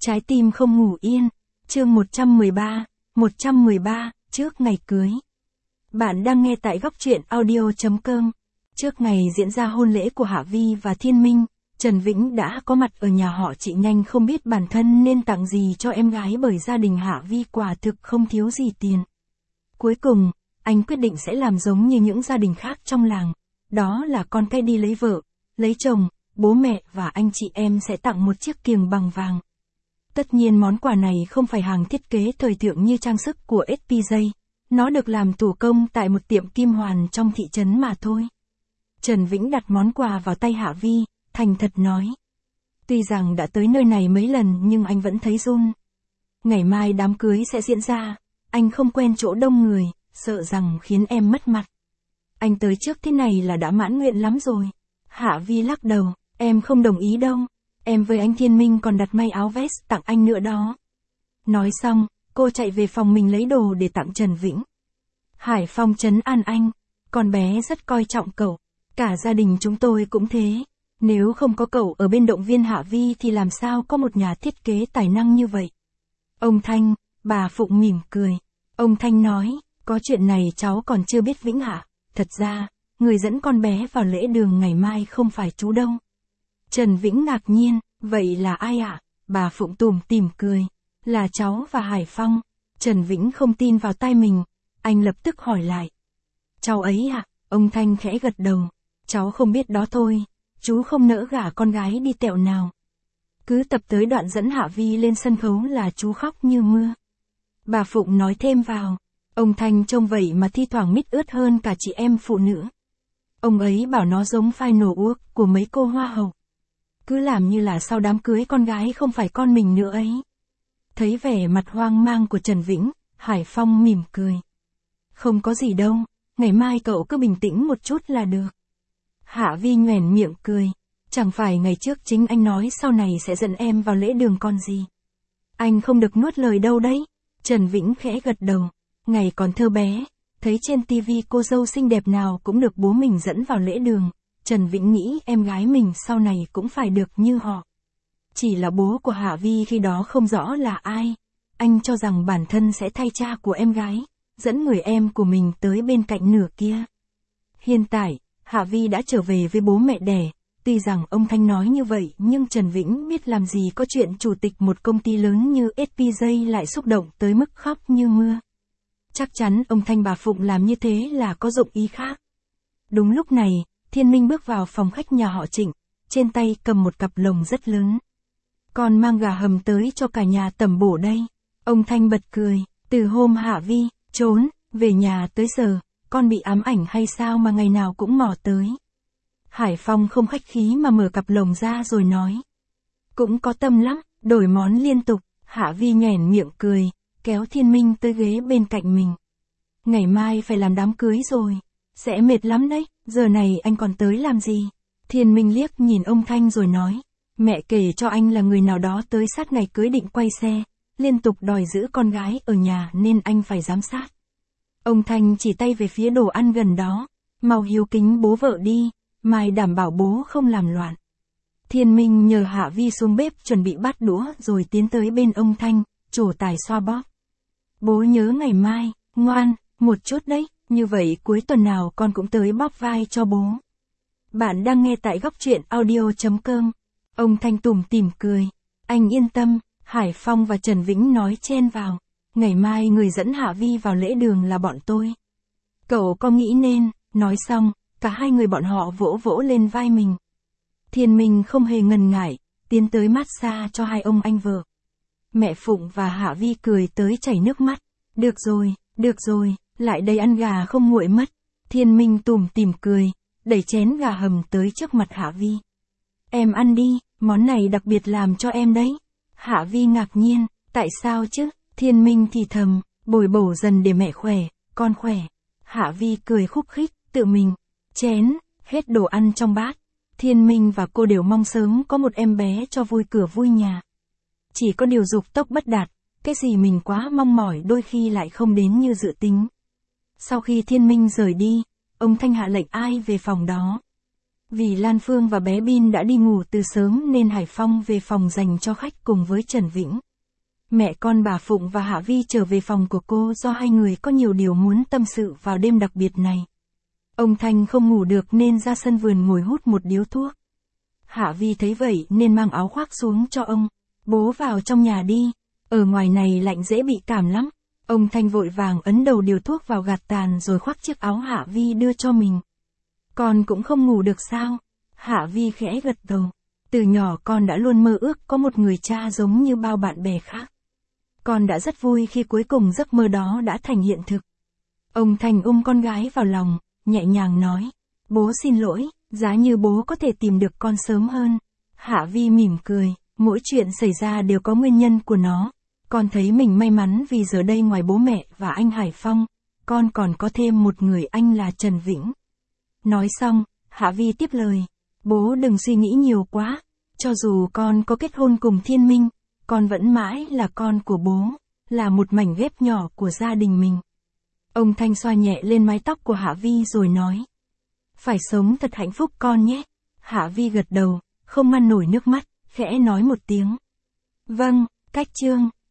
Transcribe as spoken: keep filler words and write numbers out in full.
Trái tim không ngủ yên, chương một trăm mười ba, một trăm mười ba, trước ngày cưới. Bạn đang nghe tại góc truyện audio chấm com. Trước ngày diễn ra hôn lễ của Hạ Vi và Thiên Minh, Trần Vĩnh đã có mặt ở nhà họ chị nhanh không biết bản thân nên tặng gì cho em gái bởi gia đình Hạ Vi quả thực không thiếu gì tiền. Cuối cùng, anh quyết định sẽ làm giống như những gia đình khác trong làng, đó là con cái đi lấy vợ, lấy chồng, bố mẹ và anh chị em sẽ tặng một chiếc kiềng bằng vàng. Tất nhiên món quà này không phải hàng thiết kế thời thượng như trang sức của ét pê gi, nó được làm thủ công tại một tiệm kim hoàn trong thị trấn mà thôi. Trần Vĩnh đặt món quà vào tay Hạ Vi, thành thật nói. Tuy rằng đã tới nơi này mấy lần nhưng anh vẫn thấy run. Ngày mai đám cưới sẽ diễn ra, anh không quen chỗ đông người, sợ rằng khiến em mất mặt. Anh tới trước thế này là đã mãn nguyện lắm rồi. Hạ Vi lắc đầu, em không đồng ý đâu. Em với anh Thiên Minh còn đặt may áo vest tặng anh nữa đó. Nói xong, cô chạy về phòng mình lấy đồ để tặng Trần Vĩnh. Hải Phong trấn an anh, con bé rất coi trọng cậu, cả gia đình chúng tôi cũng thế. Nếu không có cậu ở bên động viên Hạ Vi thì làm sao có một nhà thiết kế tài năng như vậy. Ông Thanh, bà Phụng mỉm cười. Ông Thanh nói, có chuyện này cháu còn chưa biết Vĩnh ạ. Thật ra, người dẫn con bé vào lễ đường ngày mai không phải chú đâu. Trần Vĩnh ngạc nhiên, vậy là ai ạ? À? Bà Phụng tủm tỉm cười. Là cháu và Hải Phong. Trần Vĩnh không tin vào tai mình, anh lập tức hỏi lại. Cháu ấy ạ? À? Ông Thanh khẽ gật đầu. Cháu không biết đó thôi, chú không nỡ gả con gái đi tẹo nào. Cứ tập tới đoạn dẫn Hạ Vi lên sân khấu là chú khóc như mưa. Bà Phụng nói thêm vào. Ông Thanh trông vậy mà thi thoảng mít ướt hơn cả chị em phụ nữ. Ông ấy bảo nó giống final work của mấy cô hoa hậu. Cứ làm như là sau đám cưới con gái không phải con mình nữa ấy. Thấy vẻ mặt hoang mang của Trần Vĩnh, Hải Phong mỉm cười. Không có gì đâu, ngày mai cậu cứ bình tĩnh một chút là được. Hạ Vi nhoẻn miệng cười. Chẳng phải ngày trước chính anh nói sau này sẽ dẫn em vào lễ đường con gì. Anh không được nuốt lời đâu đấy. Trần Vĩnh khẽ gật đầu. Ngày còn thơ bé, thấy trên tivi cô dâu xinh đẹp nào cũng được bố mình dẫn vào lễ đường. Trần Vĩnh nghĩ em gái mình sau này cũng phải được như họ. Chỉ là bố của Hạ Vi khi đó không rõ là ai. Anh cho rằng bản thân sẽ thay cha của em gái, dẫn người em của mình tới bên cạnh nửa kia. Hiện tại, Hạ Vi đã trở về với bố mẹ đẻ. Tuy rằng ông Thanh nói như vậy nhưng Trần Vĩnh biết làm gì có chuyện chủ tịch một công ty lớn như ét pê gi lại xúc động tới mức khóc như mưa. Chắc chắn ông Thanh bà Phụng làm như thế là có dụng ý khác. Đúng lúc này, Thiên Minh bước vào phòng khách nhà họ Trịnh, trên tay cầm một cặp lồng rất lớn. Con mang gà hầm tới cho cả nhà tẩm bổ đây. Ông Thanh bật cười, từ hôm Hạ Vi trốn về nhà tới giờ, con bị ám ảnh hay sao mà ngày nào cũng mò tới. Hải Phong không khách khí mà mở cặp lồng ra rồi nói. Cũng có tâm lắm, đổi món liên tục. Hạ Vi nhoẻn miệng cười, kéo Thiên Minh tới ghế bên cạnh mình. Ngày mai phải làm đám cưới rồi, sẽ mệt lắm đấy, giờ này anh còn tới làm gì? Thiên Minh liếc nhìn ông Thanh rồi nói. Mẹ kể cho anh là người nào đó tới sát ngày cưới định quay xe, liên tục đòi giữ con gái ở nhà nên anh phải giám sát. Ông Thanh chỉ tay về phía đồ ăn gần đó. Mau hiếu kính bố vợ đi, mai đảm bảo bố không làm loạn. Thiên Minh nhờ Hạ Vi xuống bếp chuẩn bị bát đũa rồi tiến tới bên ông Thanh, trổ tài xoa bóp. Bố nhớ ngày mai, ngoan, một chút đấy, như vậy cuối tuần nào con cũng tới bóp vai cho bố. Bạn đang nghe tại góc truyện audio chấm com. Ông Thanh tủm tỉm cười. Anh yên tâm, Hải Phong và Trần Vĩnh nói chen vào. Ngày mai người dẫn Hạ Vi vào lễ đường là bọn tôi. Cậu có nghĩ nên, nói xong, cả hai người bọn họ vỗ vỗ lên vai mình. Thiên Minh không hề ngần ngại, tiến tới massage cho hai ông anh vợ. Mẹ Phụng và Hạ Vi cười tới chảy nước mắt. Được rồi, được rồi, lại đây ăn gà không nguội mất. Thiên Minh tủm tỉm cười, đẩy chén gà hầm tới trước mặt Hạ Vi. Em ăn đi, món này đặc biệt làm cho em đấy. Hạ Vi ngạc nhiên, tại sao chứ? Thiên Minh thì thầm, bồi bổ dần để mẹ khỏe, con khỏe. Hạ Vi cười khúc khích, tự mình, chén, hết đồ ăn trong bát. Thiên Minh và cô đều mong sớm có một em bé cho vui cửa vui nhà. Chỉ có điều dục tốc bất đạt, cái gì mình quá mong mỏi đôi khi lại không đến như dự tính. Sau khi Thiên Minh rời đi, ông Thanh hạ lệnh ai về phòng đó. Vì Lan Phương và bé Bin đã đi ngủ từ sớm nên Hải Phong về phòng dành cho khách cùng với Trần Vĩnh. Mẹ con bà Phụng và Hạ Vi trở về phòng của cô do hai người có nhiều điều muốn tâm sự vào đêm đặc biệt này. Ông Thanh không ngủ được nên ra sân vườn ngồi hút một điếu thuốc. Hạ Vi thấy vậy nên mang áo khoác xuống cho ông. Bố vào trong nhà đi, ở ngoài này lạnh dễ bị cảm lắm. Ông Thanh vội vàng ấn đầu điều thuốc vào gạt tàn rồi khoác chiếc áo Hạ Vi đưa cho mình. Con cũng không ngủ được sao? Hạ Vi khẽ gật đầu. Từ nhỏ con đã luôn mơ ước có một người cha giống như bao bạn bè khác. Con đã rất vui khi cuối cùng giấc mơ đó đã thành hiện thực. Ông Thanh ôm con gái vào lòng, nhẹ nhàng nói. Bố xin lỗi, giá như bố có thể tìm được con sớm hơn. Hạ Vi mỉm cười, mỗi chuyện xảy ra đều có nguyên nhân của nó. Con thấy mình may mắn vì giờ đây ngoài bố mẹ và anh Hải Phong, con còn có thêm một người anh là Trần Vĩnh. Nói xong, Hạ Vi tiếp lời. Bố đừng suy nghĩ nhiều quá. Cho dù con có kết hôn cùng Thiên Minh, con vẫn mãi là con của bố, là một mảnh ghép nhỏ của gia đình mình. Ông Thanh xoa nhẹ lên mái tóc của Hạ Vi rồi nói. Phải sống thật hạnh phúc con nhé. Hạ Vi gật đầu, không ngăn nổi nước mắt, khẽ nói một tiếng. Vâng, cách chương.